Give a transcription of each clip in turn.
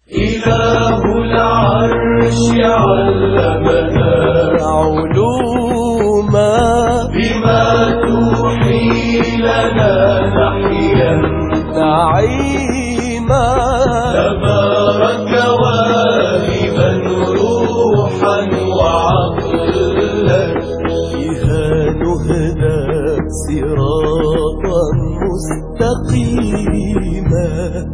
إله العرش علمنا علوما بما توحي لنا نحيا نعيما تبارك واهبا روحا وعقلا بها نهدى صراطا مستقيما.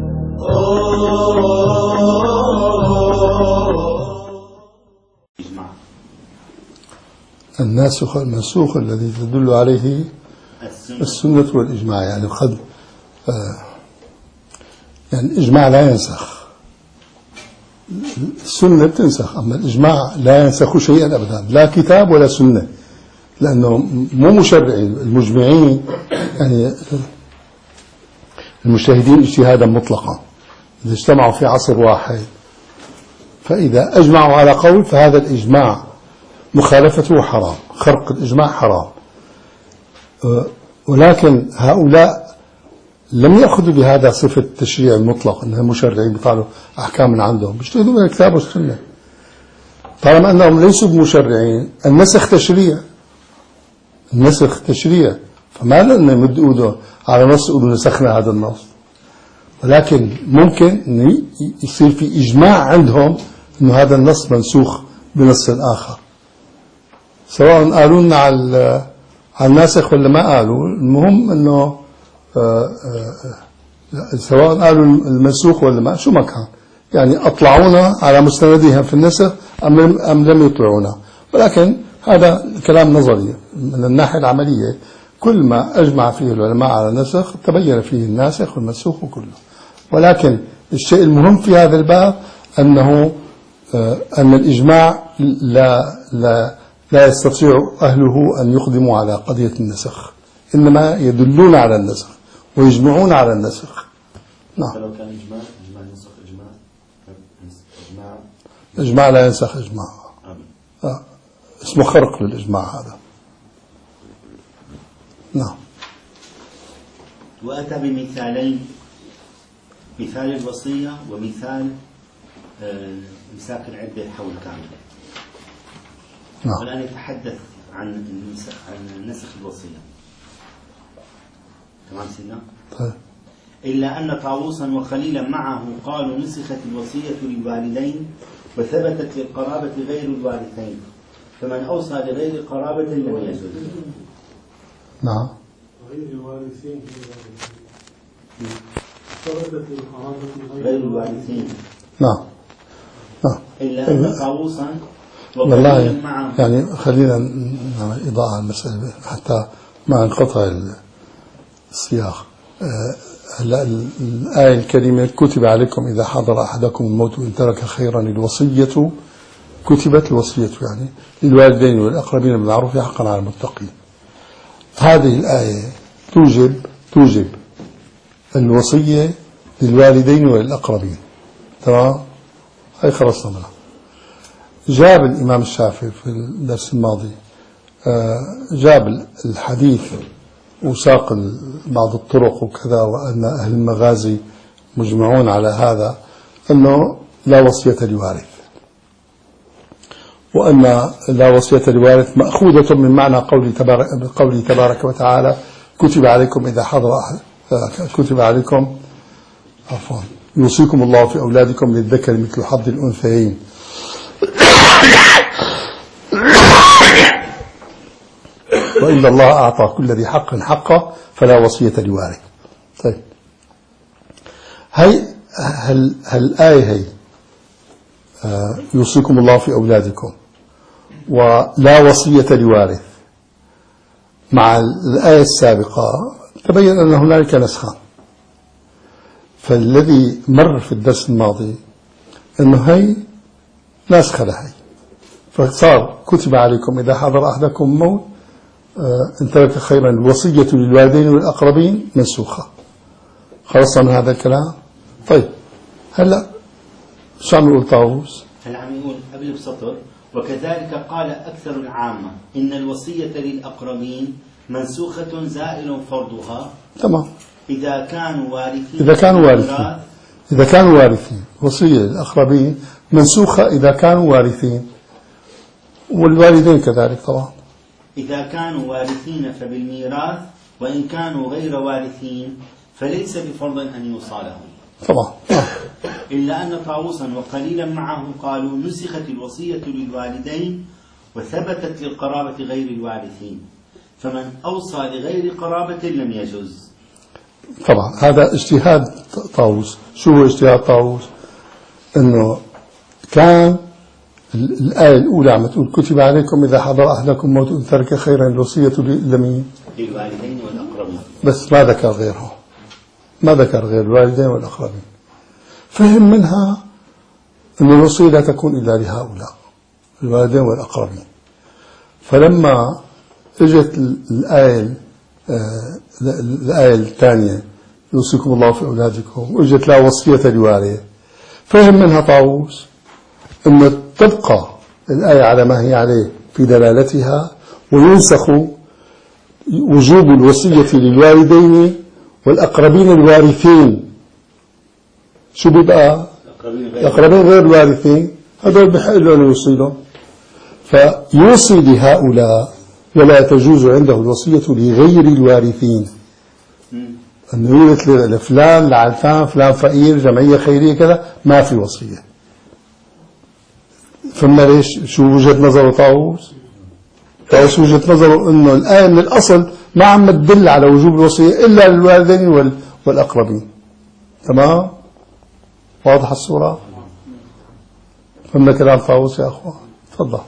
الناسخ والمنسوخ الذي تدل عليه السنة والإجماع، يعني قد يعني الإجماع لا ينسخ، السنة بتنسخ، أما الإجماع لا ينسخ شيئا أبدا، لا كتاب ولا سنة، لأنه مو مشرعين. المجمعين يعني المجتهدين اجتهادا مطلقا إذا اجتمعوا في عصر واحد، فإذا أجمعوا على قول فهذا الإجماع مخالفته حرام، خرق الإجماع حرام. ولكن هؤلاء لم يأخذوا بهذا صفة التشريع المطلق، أنهم مشرعين بيطلعوا أحكام من عندهم، بيجتهدوا من الكتاب والسنة. طالما أنهم ليسوا بمشرعين، النسخ تشريع، النسخ تشريع، فما لنا يمد إيده على نص يقولوا نسخنا هذا النص. ولكن ممكن يصير في إجماع عندهم أنه هذا النص منسوخ بنص آخر، سواء قالوا لنا على الناسخ ولا ما قالوا. المهم أنه سواء قالوا المنسوخ ولا ما، شو ما كان، يعني أطلعونا على مستندهم في النسخ أم لم يطلعونا. ولكن هذا كلام نظري. من الناحية العملية كل ما أجمع فيه العلماء على النسخ تبين فيه الناسخ والمنسوخ كله. ولكن الشيء المهم في هذا الباب أنه أن الإجماع لا يستطيع أهله أن يقدموا على قضية النسخ، إنما يدلون على النسخ ويجمعون على النسخ. نعم. لو كان إجماع ينسخ إجماع لا ينسخ إجماع. اسمه خرق للإجماع هذا. نعم. وأتى بمثالين، مثال الوصية ومثال إمساك العدة حول كامل. نعم. والآن يتحدث عن نسخ الوصية. تمام سيدنا؟ طيب. إلا أن طاووسا وخليلا معه قالوا نسخت الوصية للوالدين وثبتت للقرابة غير الوارثين، فمن أوصى لغير قرابة لم يجوز. نعم. غير الوارثين ثبتت للقرابة غير الوارثين. نعم. إلا أن طاووسا والله يعني خلينا نعمل إضاءة على المسألة حتى ما انقطع السياق. الآية الكريمة كتب عليكم إذا حضر أحدكم الموت وإن ترك خيرا الوصية، كتبت الوصية يعني للوالدين والأقربين بالمعروف حقا على المتقين. هذه الآية توجب الوصية للوالدين والأقربين. تمام؟ هاي خلصنا منها. جاب الإمام الشافعي في الدرس الماضي جاب الحديث وساق بعض الطرق وكذا، وأن أهل المغازي مجمعون على هذا أنه لا وصية لوارث، وأن لا وصية لوارث مأخوذة من معنى قوله تبارك وتعالى كتب عليكم إذا حضر كتب عليكم يوصيكم الله في أولادكم للذكر مثل حظ الأنثيين. وإن الله أعطى كل ذي حق حقه فلا وصية لوارث. طيب، الآية هي يوصيكم الله في أولادكم ولا وصية لوارث مع الآية السابقة تبين أن هنالك نسخان. فالذي مر في الدرس الماضي أنه هي ناسخة لهي، فصار كتب عليكم إذا حضر أحدكم موت إن ترك خيرا الوصية للوالدين والأقربين منسوخة. خلصنا من هذا الكلام. طيب هلا شو عم يقول طاووس؟ هلا عم يقول قبل بسطر وكذلك قال أكثر العامة إن الوصية للأقربين منسوخة زائل فرضها. تمام. إذا كانوا وارثين إذا كانوا وارثين، وصية للأقربين منسوخة إذا كانوا وارثين، والوالدين كذلك طبعا. إذا كانوا وارثين فبالميراث، وإن كانوا غير وارثين فليس بفرض أن يوصى لهم طبعا. إلا أن طاووسا وقليلا معه قالوا نسخت الوصية للوالدين وثبتت للقرابة غير الوارثين، فمن أوصى لغير قرابة لم يجوز. طبعا هذا اجتهاد طاووس. شو هو اجتهاد طاووس؟ انه كان الآية الأولى عم تقول كتب عليكم إذا حضر أحدكم موت إن ترك خيرا الوصية لمين؟ للوالدين والأقربين، بس ما ذكر غيرهم، ما ذكر غير الوالدين والأقربين. فهم منها أن الوصية لا تكون إلا لهؤلاء الوالدين والأقربين. فلما اجت الآية الثانية يوصيكم الله في أولادكم، واجت لا وصية لوارث، فهم منها طاووس أن تبقى الآية على ما هي عليه في دلالتها، وينسخ وجوب الوصية للوالدين والأقربين الوارثين. شو بيبقى؟ الأقربين غير الوارثين هذول بحق لهم يوصيلهم، فيوصي لهؤلاء ولا تجوز عنده الوصية لغير الوارثين. أنه يورث لفلان لعلان فلان فقير جمعية خيرية كذا ما في وصية. فما ليش؟ شو وجهة نظر طاووس؟ طاووس وجهة نظره أنه الآية من الأصل ما عم تدل على وجوب الوصية إلا للوالدين والأقربين. تمام؟ واضح الصورة؟ فما كلام طاووس يا أخوان؟ تفضل.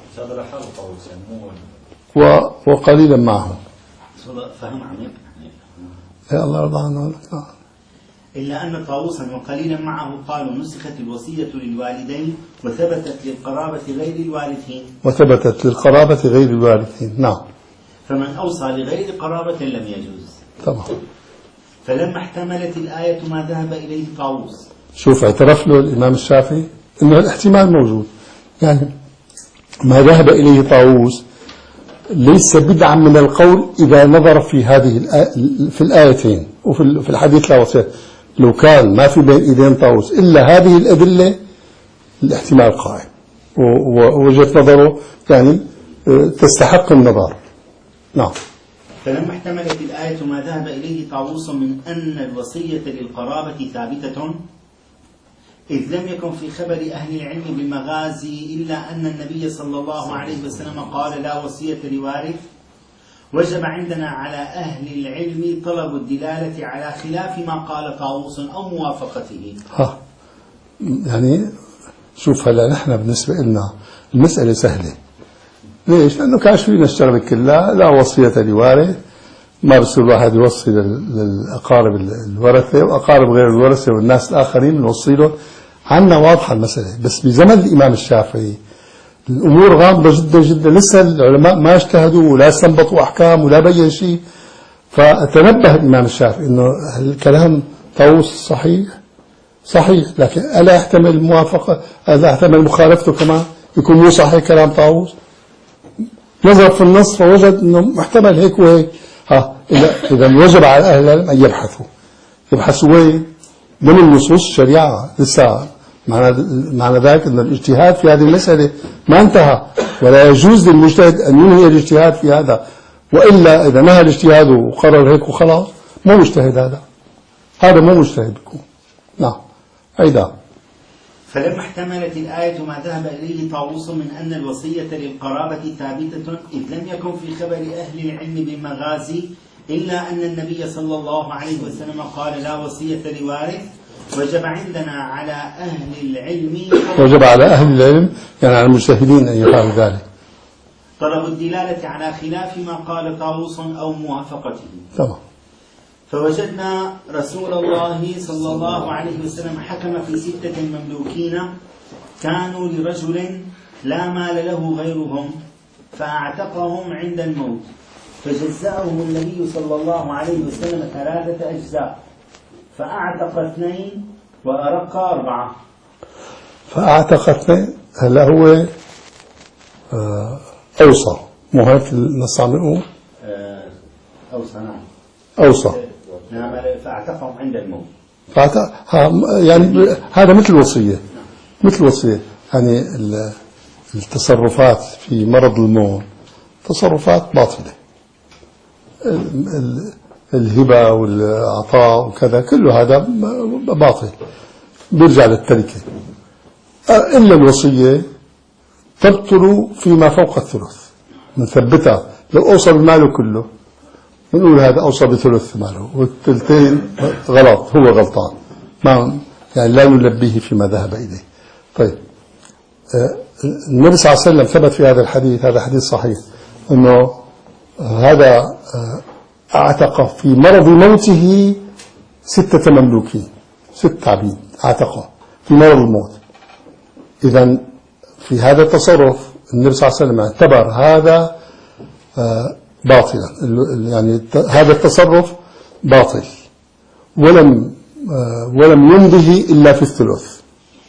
وقليلا معهم. فهم عميق. يا الله يرضى عنه. إلا أن طاووسا وقليلا معه قالوا نسخت الوصية للوالدين وثبتت للقرابة غير الوارثين. وثبتت للقرابة غير الوارثين. نعم. فمن أوصى لغير قرابة لم يجوز. طبعا. فلما احتملت الآية ما ذهب إليه طاووس. شوف اعترف له الإمام الشافعي إنه الاحتمال موجود، يعني ما ذهب إليه طاووس ليس بدعا من القول إذا نظر في هذه في الآيتين وفي الحديث لا وصية. لو كان ما في بين إيدين طاووس إلا هذه الأدلة الاحتمال قائم، ووجهة نظره يعني تستحق النظر. نعم. فلما احتملت الآية ما ذهب إليه طاووس من أن الوصية للقرابة ثابتة، إذ لم يكن في خبر أهل العلم بالمغازي إلا أن النبي صلى الله عليه وسلم قال لا وصية لوارث، وجب عندنا على أهل العلم طلب الدلالة على خلاف ما قال طاووس أو موافقته. يعني شوف هلا نحن بالنسبة لنا المسألة سهلة. ليش؟ لأنه كاشفين الشغلة كلها لا وصية لوارث، ما بصير الواحد يوصي للأقارب الورثة وأقارب غير الورثة والناس الآخرين نوصي له. عنا واضحة المسألة. بس بزمن الإمام الشافعي الأمور غامضة جدا جدا، لسه العلماء ما اجتهدوا ولا استنبطوا أحكام ولا بين شيء. فتنبه الإمام الشافعي إنه الكلام طاووس صحيح، لكن ألا يحتمل الموافقة، ألا يحتمل مخالفته كمان يكون مو صحيح كلام طاووس. نظر في النص فوجد إنه محتمل هيك وهيك. إذا وجب على أهل العلم أن يبحثوا وين من النصوص الشريعة. لسه معنى ذلك أن الاجتهاد في هذه المسألة ما انتهى، ولا يجوز للمجتهد أن ينهي الاجتهاد في هذا، وإلا إذا نهى الاجتهاد وقرر هيك وخلاص مو مجتهد. هذا مو مجتهد بيكون. نعم. أيضا فلما احتملت الآية ما ذهب إليه طاووس من أن الوصية للقرابة ثابتة، إذ لم يكن في خبر أهل العلم بالمغازي إلا أن النبي صلى الله عليه وسلم قال لا وصية لوارث، وجب عندنا على أهل العلم يعني على المجتهدين أن يفعلوا ذلك. طلب الدلالة على خلاف ما قال طاووس أو موافقته. تمام. فوجدنا رسول الله صلى الله عليه وسلم حكم في 6 مملوكين كانوا لرجل لا مال له غيرهم فأعتقهم عند الموت، فجزأهم النبي صلى الله عليه وسلم 3 أجزاء، فأعتق 2 وأرق 4. فأعتق 2 هلا هو أوصى، مو هيك النص عم يقول؟ أوصى. نعم. أوصى. نعم. فأعتقهم عند الموت. يعني هذا مثل الوصية، مثل الوصية. يعني التصرفات في مرض الموت تصرفات باطلة، الهبة والعطاء وكذا كله هذا باطل، بيرجع للتركة. إلا الوصية تبطل فيما فوق الثلث، نثبتها. لو أوصى بماله كله نقول هذا أوصى بثلث ماله، والثلثين غلط، هو غلطان، ما يعني لا نلبيه فيما ذهب إليه. طيب، النبي صلى الله عليه وسلم ثبت في هذا الحديث، هذا حديث صحيح، أنه هذا اعتق في مرض موته 6 مملوكين، 6 عبيد اعتقه في مرض الموت. إذن في هذا التصرف النبي صلى الله عليه وسلم اعتبر هذا باطلا، يعني هذا التصرف باطل، ولم يمضه إلا في الثلث.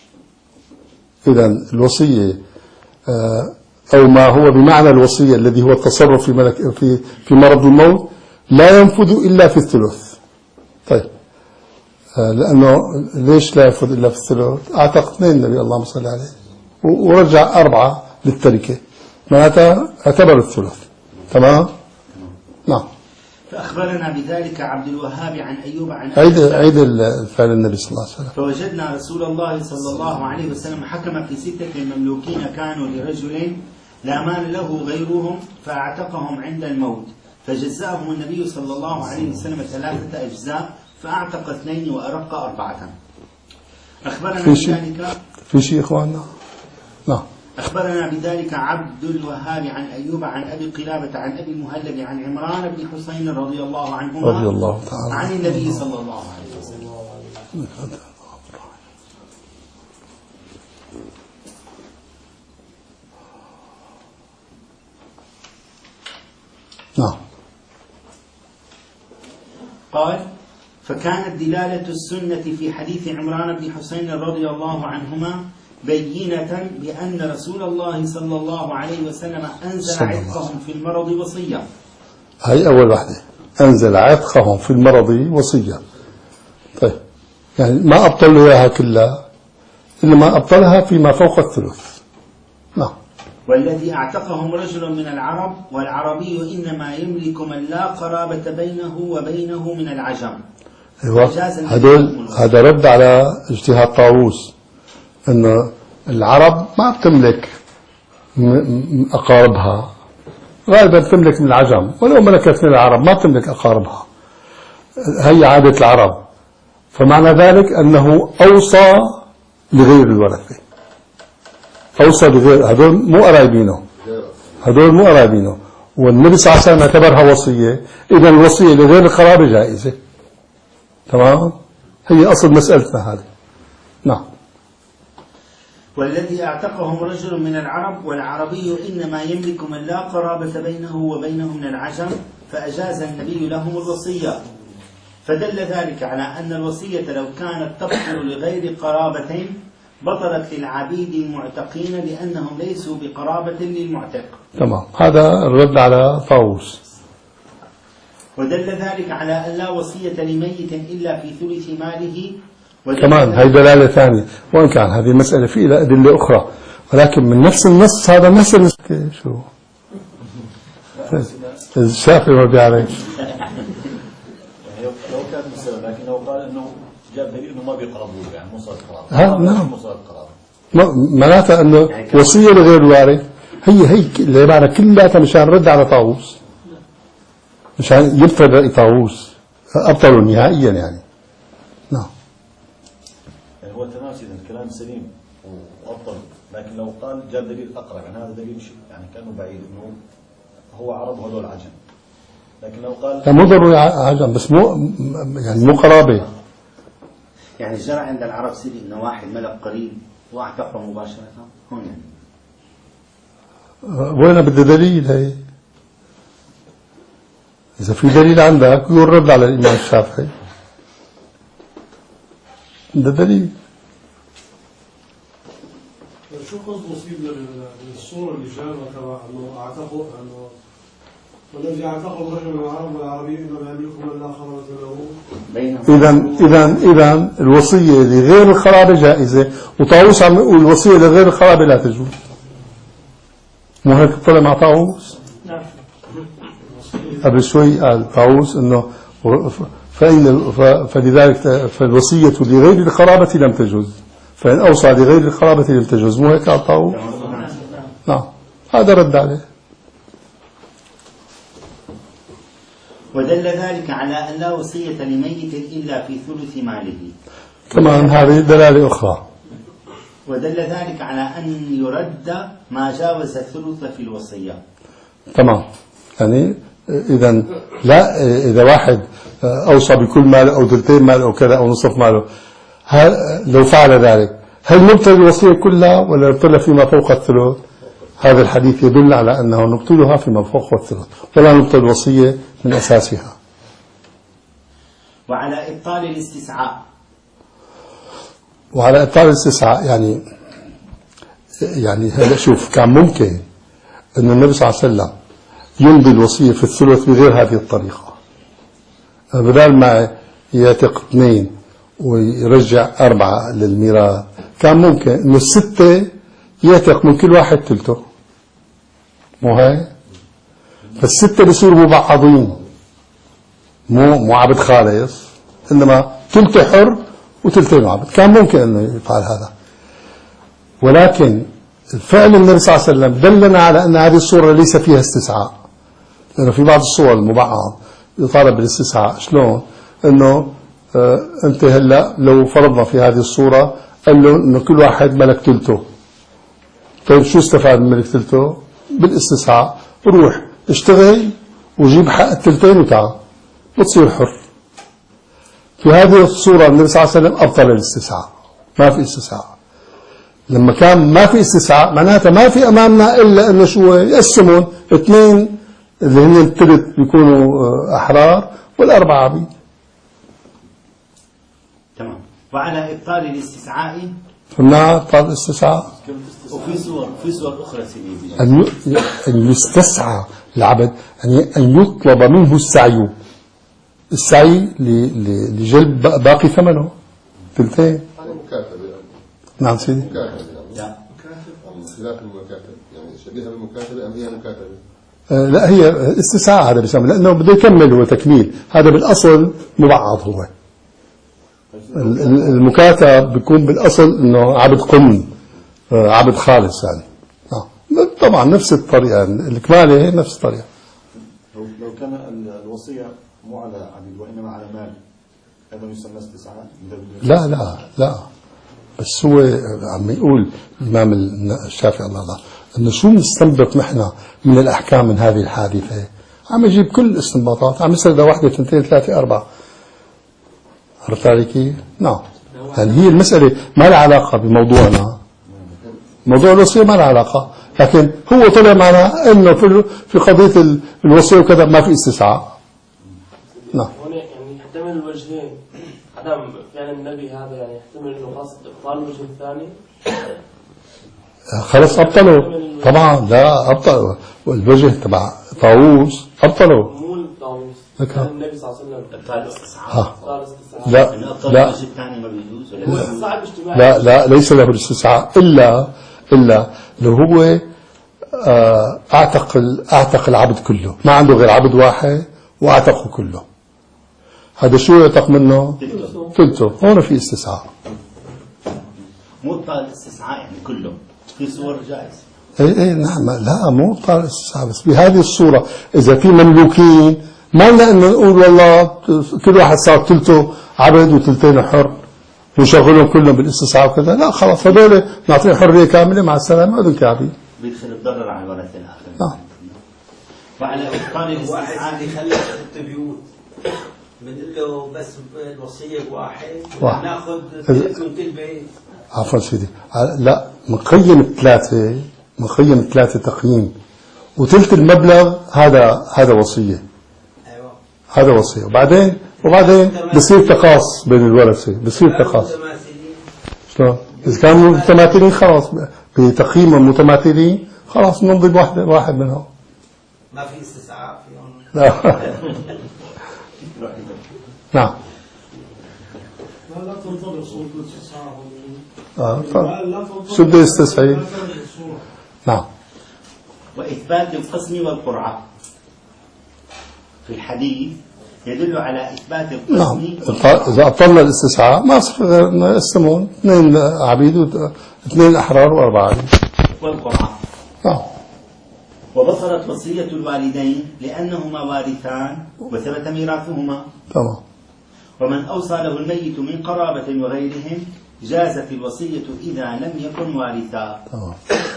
إذن الوصية أو ما هو بمعنى الوصية الذي هو التصرف في مرض الموت لا ينفذ إلا في الثلث. طيب، لأنه ليش لا ينفذ إلا في الثلث؟ أعتق 2 النبي اللهم صل عليه، ورجع 4 للتركة، معناتها اعتبر الثلث. تمام؟ نعم. فأخبرنا بذلك عبد الوهاب عن أيوب عن عيد الفعل النبي صلى الله عليه وسلم. فوجدنا رسول الله صلى الله عليه وسلم حكم في 6 مملوكين كانوا لرجل لا مال له غيرهم فأعتقهم عند الموت، فجزاهم النبي صلى الله عليه وسلم 3 أجزاء، فأعتق 2 وأرق 4. أخبرنا بذلك في شيء إخواننا؟ نعم. أخبرنا بذلك عبد الوهاب عن أيوب عن أبي قلابة عن أبي المهلب عن عمران بن حسين رضي الله عنهما رضي الله تعالى عن النبي صلى الله عليه وسلم. نعم. قال: فكانت دلالة السنة في حديث عمران بن حسين رضي الله عنهما بينة بأن رسول الله صلى الله عليه وسلم أنزل عتقهم في المرض وصية. هاي أول واحدة، أنزل عتقهم في المرض وصية. طيب، يعني ما أبطل إياها كلها، إنما أبطلها فيما فوق الثلث. نعم. والذي اعتقهم رجل من العرب، والعربي إنما يملك من لا قرابة بينه وبينه من العجم. أيوة. هذا رد على اجتهاد طاووس، أن العرب ما بتملك أقاربها، غالبا بتملك من العجم، ولو ملكت من العرب ما بتملك أقاربها. هي عادة العرب، فمعنى ذلك أنه أوصى لغير الورثة، أوصى لغير، هذول مو قرايبينه، هذول مو قرايبينه، والنبي صلى الله عليه وسلم اعتبرها وصية. إذا الوصية لغير القرابة جائزة. تمام؟ هي أصل مسألتنا هذه. نعم. والذي اعتقهم رجل من العرب، والعربي إنما يملك من لا قرابة بينه وبينه من العجم، فأجاز النبي لهم الوصية. فدل ذلك على أن الوصية لو كانت تبطل لغير قرابة بطلت للعبيد المعتقين لأنهم ليسوا بقرابة للمعتق. تمام، هذا الرد على طاووس. ودل ذلك على أن لا وصية لميت إلا في ثلث ماله. كمان هي دلالة ثانية، وإن كان هذه المسألة فيه لها أدلة أخرى، ولكن من نفس النص هذا نفس النص. شو الشافعي ما بيعرف. لو كانت مسألة، لكن لو قال إنه جاب دليل إنه ما بيقربوا، يعني مو صار قرابة. نعم. مو صار قرابة. معناتها إنه وصية لغير الوارث هي اللي معنى كلها مشان رد على طاووس، مشان يبطل رأي طاووس، أبطلوا نهائيا يعني. نعم. يعني هو تماشي الكلام سليم وأبطل، لكن لو قال جاب دليل أقرب، يعني هذا دليل يعني كأنه بعيد، إنه هو عرب وهذول عجم. لكن لو قال مو ضروري عجم، بس مو يعني مو قرابة. يعني جرى عند العرب سيدي إنه واحد ملك قريب واعتقه مباشرة هون يعني. وين بدي دليل؟ هي إذا في دليل عندك يرد على الإمام الشافعي، ده دليل. شو قصد مصيب للصورة اللي جابها تبع انه اعتقوا انه والذي اعتقد رجل من العرب والعربي انما يملكه من لا خبر له بينهم. إذا الوصية لغير القرابة جائزة، وطاووس عم يقول الوصية لغير القرابة لا تجوز. مو هيك طلع مع طاووس؟ قبل شوي قال طاووس إنه فلذلك فالوصية لغير القرابة لم تجوز، فإن أوصى لغير القرابة لم تجوز. مو هيك قال طاووس؟ نعم، هذا رد عليه. ودل ذلك على أن لا وصية لميت إلا في ثلث ماله. كمان هذه دلالة أخرى. ودل ذلك على أن يرد ما جاوز الثلث في الوصية. تمام. يعني إذا لا، إذا واحد أوصى بكل ماله أو ثلثين ماله أو كذا أو نصف ماله، لو فعل ذلك هل نبطل الوصية كلها ولا نبطلها فيما فوق الثلث؟ هذا الحديث يدل على أنه نبطلها فيما فوق الثلث ولا نبطل الوصية من أساسها. وعلى إبطال الاستسعاء. وعلى إبطال الاستسعاء يعني هلا شوف، كان ممكن أن النبي صلى الله عليه وسلم يمضي الوصية في الثلث بغير هذه الطريقة، بدل ما يعتق 2 ويرجع 4 للميراث، كان ممكن أن 6 يعتق من كل واحد ثلثه. مو هاي؟ فال6 بيصيروا مبعضين، مو عبد خالص، إنما ثلثه حر وثلثين عبد. كان ممكن أنه يفعل هذا، ولكن الفعل النبي صلى الله عليه وسلم دلنا على أن هذه الصورة ليس فيها استسعاء، لأنه في بعض الصور المبعض يطالب بالاستسعاء. شلون؟ أنه أنت هلأ لو فرضنا في هذه الصورة قال له أنه كل واحد ملك ثلثه، طيب شو استفاد من ملك ثلثه؟ بالاستسعاء، روح اشتغل وجيب حق الثلثين وتعال وتصير حر. في هذه الصورة النبي صلى الله عليه وسلم أبطل الاستسعاء، ما في استسعاء. لما كان ما في استسعاء معناتها ما في أمامنا إلا أنه شو يقسمون 2 اللي هن الثلث بيكونوا أحرار وال4 عبيد. تمام. وعلى إبطال الاستسعاء. قلنا إبطال الاستسعاء. وفي صور أخرى سيدي. أن يستسعى العبد، أن يطلب منه السعي لجلب باقي ثمنه 2. نعم سيدي. لا خلاف المكاتب، يعني شبيهة بالمكاتبة أم هي مكاتبة؟ لا، هي استسعاء هذا بسمى، لأنه بده يكمل هو تكميل. هذا بالأصل مبعض، هو المكاتب بيكون بالأصل إنه عبد قم، عبد خالص يعني. طبعا نفس الطريقة، الكمالة هي نفس الطريقة. لو كان الوصية مو على عبيد وإنما على مال، هذا يسمى استسعاء؟ لا بس هو عم يقول الإمام الشافعي الله أنه شو نستنبط نحن من الأحكام من هذه الحادثة. عم يجيب كل الاستنباطات، عم يسرد 1 2 3 4. عرفت علي كيف؟ نعم. يعني هي المسألة ما لها علاقة بموضوعنا، موضوع الوصية ما لها علاقة، لكن هو طلع معنا أنه في قضية الوصية وكذا ما في استسعاء. نعم. يعني يحتمل الوجهين، عدم فعل النبي هذا يعني يحتمل انه قصد ابطال الوجه الثاني. خلص ابطلوا طبعا، لا ابطلوا الوجه تبع طاووس، ابطلوا. مو طاووس، النبي صلى الله عليه وسلم ابطال الاستسعاء. لا الوجه الثاني ما بيجوز. لا ليس له الاستسعاء الا لو هو اعتق العبد كله، ما عنده غير عبد واحد واعتقه كله. هذا شو يعتق منه؟ ثلثه. هون في استسعاء. مو ابطال الاستسعاء يعني كله، في صور جائز. اي نعم. لا مو ابطال الاستسعاء، بس بهذه الصورة إذا في مملوكين ما لنا أن نقول والله كل واحد صار ثلثه عبد وثلثين حر ونشغلهم كلهم بالاستسعاء وكذا. لا خلاص، هذول نعطيهم حرية كاملة مع السلامة، هذول كعبيد. بيدخل الضرر على الورثة الآخر. وعلى إبطال الاستسعاء يخلي 6 بيوت بنقول له بس الوصية واحد ناخذ ثلث من كل بيت. عفوا سيدي، لا مقيم 3 تقييم، وثلث المبلغ هذا وصية. ايوه هذا وصية. وبعدين بصير تقاص بين الورثة، بصير تقاص. شلون؟ إذا كانوا متماثلين خلاص بتقييم المتماثلين خلاص ننضب واحد منهم. ما في استسعاء فيهم. لا. نعم. لا تنتظر صورة الاستسعاء. شو بده يستسعي؟ نعم. وإثبات القسم والقرعة في الحديث يدل على إثبات القسم. نعم. إذا أطل الاستسعاء ما صار غير أنه يقسمون 2 عبيد و2 أحرار و4 عبيد. والقرعة. نعم. وبطلت وصية الوالدين لأنهما وارثان وثبت ميراثهما. تمام. ومن أوصى له الميت من قرابة وغيرهم جازت الوصية إذا لم يكن وارثا. تمام.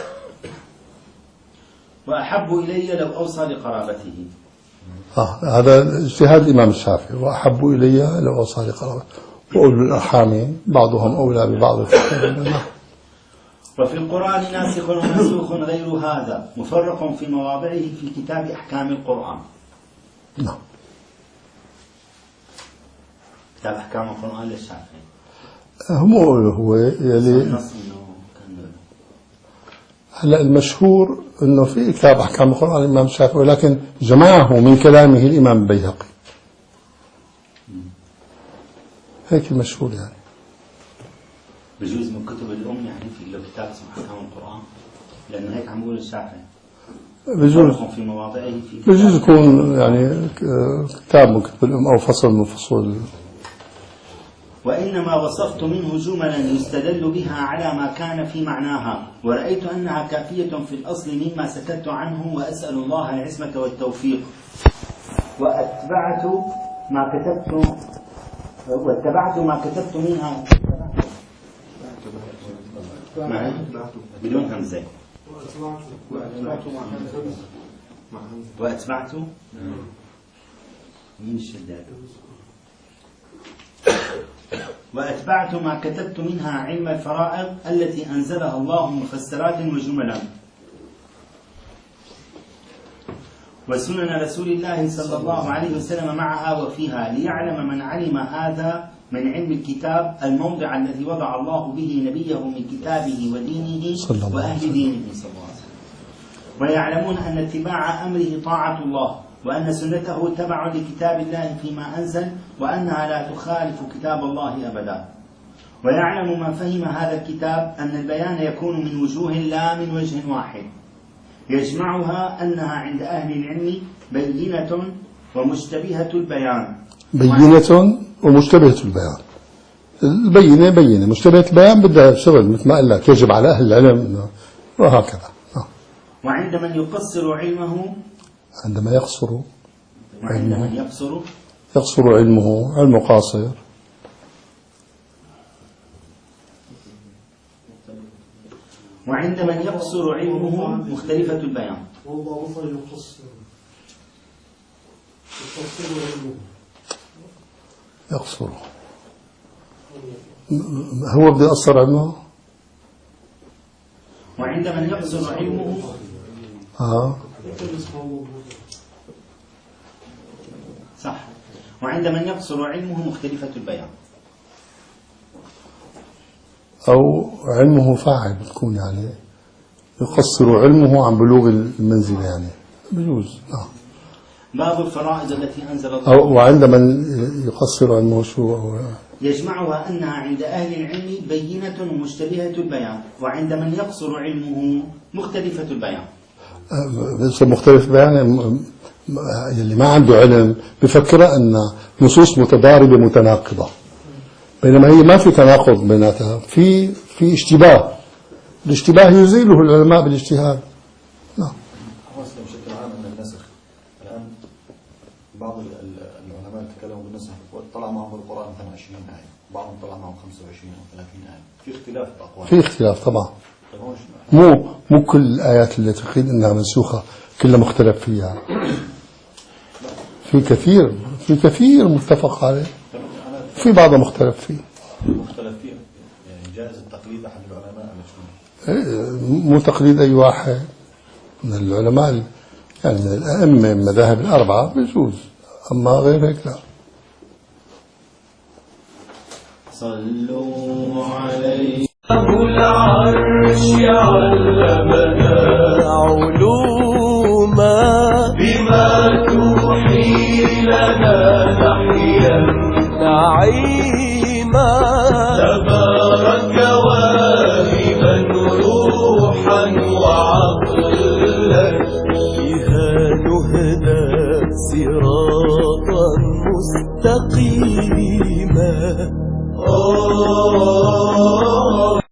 وأحب إلي لو أوصى لقرابته. هذا اجتهاد الإمام الشافعي. وأحب إلي لو أوصى لقرابته وأولو الأرحام بعضهم أولى ببعض. وفي القرآن ناسخ ومنسوخ غير هذا مفرق في مواضعه في كتاب أحكام القرآن. نعم. كتاب أحكام القرآن للشافعي. هو يلي هلا المشهور انه في كتاب احكام القرآن الامام الشافعي، ولكن جمعه من كلامه الامام البيهقي. هيك المشهور يعني. بجوز من كتب الام يعني في له كتاب اسمه احكام القرآن، لانه هيك عم بقول الشافعي. بجوز في مواضعه في بجوز يكون يعني كتاب من كتب الام او فصل من فصول. وإنما وصفت منه جملا يستدل بها على ما كان في معناها، ورأيت أنها كافية في الأصل مما سكت عنه، وأسأل الله العصمة والتوفيق. واتبعت ما كتبت منها بدون همزة. وأتبعت من الشداد. وأتبعت ما كتبت منها علم الفرائض التي أنزلها الله مفسرات وجملا، وسنن رسول الله صلى الله عليه وسلم معها وفيها، ليعلم من علم هذا من علم الكتاب الموضع الذي وضع الله به نبيه من كتابه ودينه وأهل دينه صلى الله عليه وسلم، ويعلمون أن اتباع أمره طاعة الله، وأن سنته تبع لكتاب الله فيما أنزل، وأنها لا تخالف كتاب الله أبدا. ويعلم من فهم هذا الكتاب أن البيان يكون من وجوه لا من وجه واحد، يجمعها أنها عند أهل العلم بينة ومشتبهة البيان. بينة ومشتبهة البيان. البينة بينة، مشتبهة البيان بدها شغل مثل ما قال لك يجب على أهل العلم وهكذا. وعند من يقصر علمه عندما يقصر علمه يقصر علمه علم قاصر. وعند من يقصر علمه مختلفة البيان. والله يقصر يقصر هو بده يقصر علمه. وعند من يقصر علمه صح. وعند من يقصر علمه مختلفة البيان، أو علمه فاعل بتكون يعني يقصر علمه عن بلوغ المنزلة يعني بجوز. باب الفرائض التي أنزل الله. وعند من يقصر علمه شو يجمعها أنها عند أهل العلم بينة ومشتبهة البيان، وعند من يقصر علمه مختلفة البيان. مختلف البيان اللي ما عنده علم بفكر أن نصوص متضاربة متناقضة، بينما هي ما في تناقض بيناتها، في اشتباه. الاشتباه يزيله العلماء بالاجتهاد. نعم. أصلا بشكل عام أن النسخ الآن بعض العلماء تكلموا بالنسخ وطلع معهم القرآن مثلا 20 آية، بعضهم طلع معهم 25 أو 30 آية، في اختلاف الأقوال. في اختلاف طبعا. مو كل الآيات التي قيل إنها منسوخة كلها مختلف فيها. في كثير متفق عليه، في بعضها مختلف فيه. مختلف فيه يعني جائز التقليد أحد العلماء المشهورين. مو تقليد أي واحد من العلماء يعني من الأئمة المذاهب الأربعة بيجوز، أما غير هيك لا. صلوا عليه. أبو العرش علمنا علوما بما توحى نعيما تبارك واهبا روحا وعقلا بها نهدى صراطا مستقيما